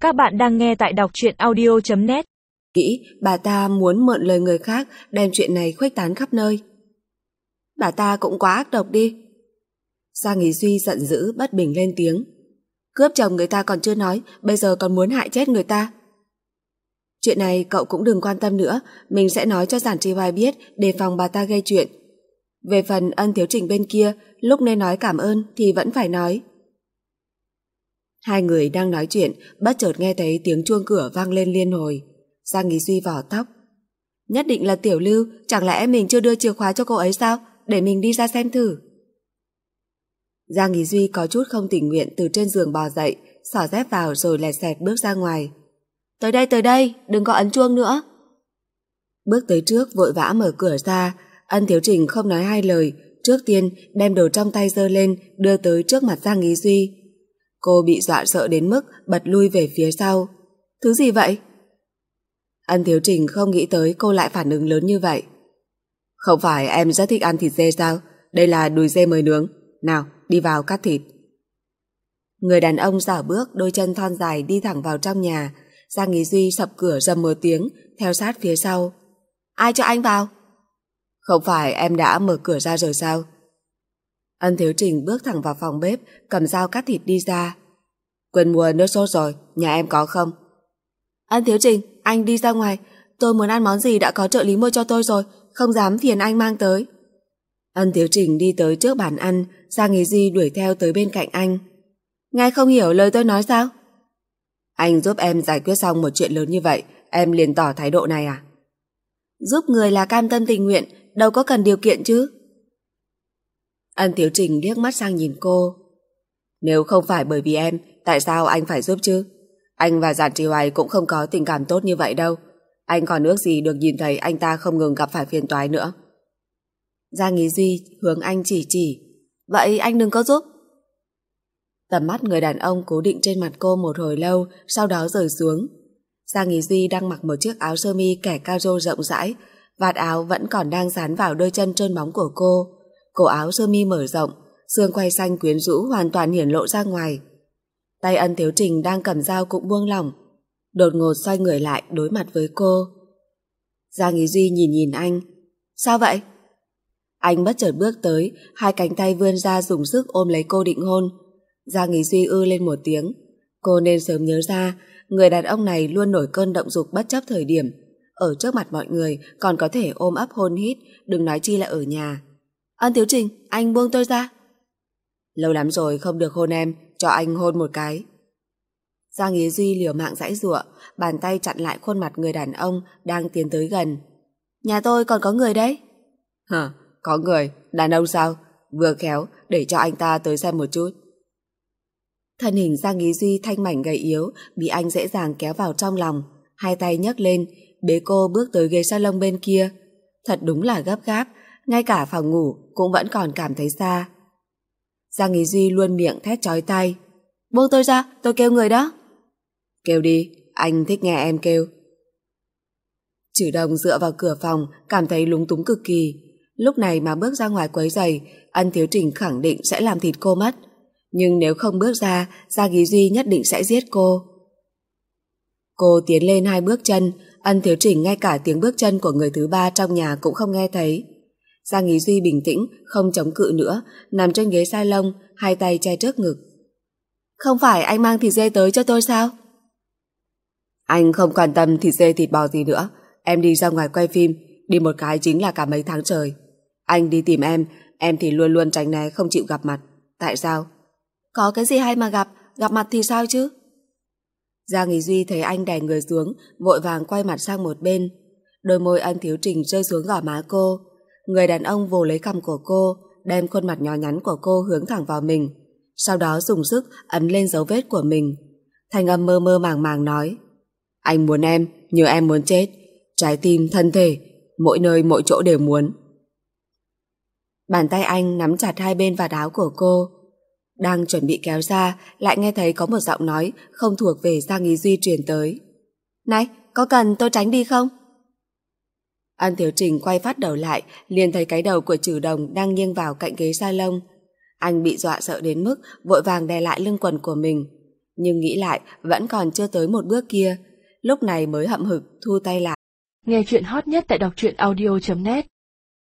Các bạn đang nghe tại đọc truyện audio.net. Nghĩ bà ta muốn mượn lời người khác đem chuyện này khuếch tán khắp nơi. Bà ta cũng quá ác độc đi. Giang Ý Duy giận dữ bất bình lên tiếng. Cướp chồng người ta còn chưa nói, bây giờ còn muốn hại chết người ta. Chuyện này cậu cũng đừng quan tâm nữa, mình sẽ nói cho Giản Trì Hoài biết đề phòng bà ta gây chuyện. Về phần Ân Thiếu Trình bên kia, lúc nên nói cảm ơn thì vẫn phải nói. Hai người đang nói chuyện, bất chợt nghe thấy tiếng chuông cửa vang lên liên hồi. Giang Ý Duy vỏ tóc. Nhất định là Tiểu Lưu, chẳng lẽ mình chưa đưa chìa khóa cho cô ấy sao? Để mình đi ra xem thử. Giang Ý Duy có chút không tình nguyện từ trên giường bò dậy, xỏ dép vào rồi lẹt xẹt bước ra ngoài. Tới đây, đừng có ấn chuông nữa. Bước tới trước vội vã mở cửa ra, Ân Thiếu Trình không nói hai lời, trước tiên đem đồ trong tay giơ lên đưa tới trước mặt Giang Ý Duy. Cô bị dọa sợ đến mức bật lui về phía sau. Thứ gì vậy? Ân Thiếu Trình không nghĩ tới cô lại phản ứng lớn như vậy. Không phải em rất thích ăn thịt dê sao? Đây là đùi dê mới nướng. Nào, đi vào cắt thịt. Người đàn ông dảo bước, đôi chân thon dài đi thẳng vào trong nhà. Giang Ý Duy sập cửa rầm một tiếng, theo sát phía sau. Ai cho anh vào? Không phải em đã mở cửa ra rồi sao? Ân Thiếu Trình bước thẳng vào phòng bếp, cầm dao cắt thịt đi ra. Quên mua nước sốt rồi, nhà em có không? Ân Thiếu Trình, anh đi ra ngoài. Tôi muốn ăn món gì đã có trợ lý mua cho tôi rồi, không dám phiền anh mang tới. Ân Thiếu Trình đi tới trước bàn ăn, Giang Ý Duy đuổi theo tới bên cạnh anh. Nghe không hiểu lời tôi nói sao? Anh giúp em giải quyết xong một chuyện lớn như vậy, em liền tỏ thái độ này à? Giúp người là cam tâm tình nguyện, đâu có cần điều kiện chứ. Ân Thiếu Trình liếc mắt sang nhìn cô. Nếu không phải bởi vì em, tại sao anh phải giúp chứ? Anh và Giản Trì Hoài cũng không có tình cảm tốt như vậy đâu. Anh còn ước gì được nhìn thấy anh ta không ngừng gặp phải phiền toái nữa. Giang Ý Duy hướng anh chỉ. Vậy anh đừng có giúp. Tầm mắt người đàn ông cố định trên mặt cô một hồi lâu, sau đó rời xuống. Giang Ý Duy đang mặc một chiếc áo sơ mi kẻ cao rô rộng rãi, vạt áo vẫn còn đang dán vào đôi chân trơn bóng của cô. Cổ áo sơ mi mở rộng, xương quai xanh quyến rũ hoàn toàn hiển lộ ra ngoài. Tay Ân Thiếu Trình đang cầm dao cũng buông lỏng, đột ngột xoay người lại đối mặt với cô. Giang Ý Duy nhìn anh. Sao vậy? Anh bất chợt bước tới, hai cánh tay vươn ra dùng sức ôm lấy cô định hôn. Giang Ý Duy ư lên một tiếng. Cô nên sớm nhớ ra, người đàn ông này luôn nổi cơn động dục bất chấp thời điểm. Ở trước mặt mọi người còn có thể ôm ấp hôn hít, đừng nói chi là ở nhà. Ân Thiếu Trình, anh buông tôi ra. Lâu lắm rồi không được hôn em, cho anh hôn một cái. Giang Ý Duy liều mạng giãy giụa, bàn tay chặn lại khuôn mặt người đàn ông đang tiến tới gần. Nhà tôi còn có người đấy. Hả, có người, đàn ông sao? Vừa khéo, để cho anh ta tới xem một chút. Thân hình Giang Ý Duy thanh mảnh gầy yếu bị anh dễ dàng kéo vào trong lòng, hai tay nhấc lên, bế cô bước tới ghế salon bên kia. Thật đúng là gấp gáp, ngay cả phòng ngủ cũng vẫn còn cảm thấy xa. Giang Ý Duy luôn miệng thét chói tai. Buông tôi ra, tôi kêu người đó. Kêu đi, anh thích nghe em kêu. Trử Đồng dựa vào cửa phòng, cảm thấy lúng túng cực kỳ. Lúc này mà bước ra ngoài quấy rầy, Ân Thiếu Trình khẳng định sẽ làm thịt cô mất. Nhưng nếu không bước ra, Giang Ý Duy nhất định sẽ giết cô. Cô tiến lên hai bước chân, Ân Thiếu Trình ngay cả tiếng bước chân của người thứ ba trong nhà cũng không nghe thấy. Giang Ý Duy bình tĩnh, không chống cự nữa, nằm trên ghế salon, hai tay che trước ngực. Không phải anh mang thịt dê tới cho tôi sao? Anh không quan tâm thịt dê thịt bò gì nữa. Em đi ra ngoài quay phim, đi một cái chính là cả mấy tháng trời. Anh đi tìm em thì luôn luôn tránh né không chịu gặp mặt. Tại sao? Có cái gì hay mà gặp mặt thì sao chứ? Giang Ý Duy thấy anh đè người xuống, vội vàng quay mặt sang một bên. Đôi môi Ân Thiếu Trình rơi xuống gò má cô. Người đàn ông vồ lấy cằm của cô, đem khuôn mặt nhỏ nhắn của cô hướng thẳng vào mình, sau đó dùng sức ấn lên dấu vết của mình. Thanh âm mơ mơ màng màng nói. Anh muốn em, như em muốn chết. Trái tim, thân thể, mỗi nơi mỗi chỗ đều muốn. Bàn tay anh nắm chặt hai bên vạt áo của cô. Đang chuẩn bị kéo ra, lại nghe thấy có một giọng nói không thuộc về Giang Ý Duy truyền tới. Này, có cần tôi tránh đi không? Ân Thiếu Trình quay phát đầu lại, liền thấy cái đầu của Trử Đồng đang nghiêng vào cạnh ghế salon. Anh bị dọa sợ đến mức vội vàng đè lại lưng quần của mình. Nhưng nghĩ lại vẫn còn chưa tới một bước kia, lúc này mới hậm hực thu tay lại. Nghe chuyện hot nhất tại đọc truyện audio.net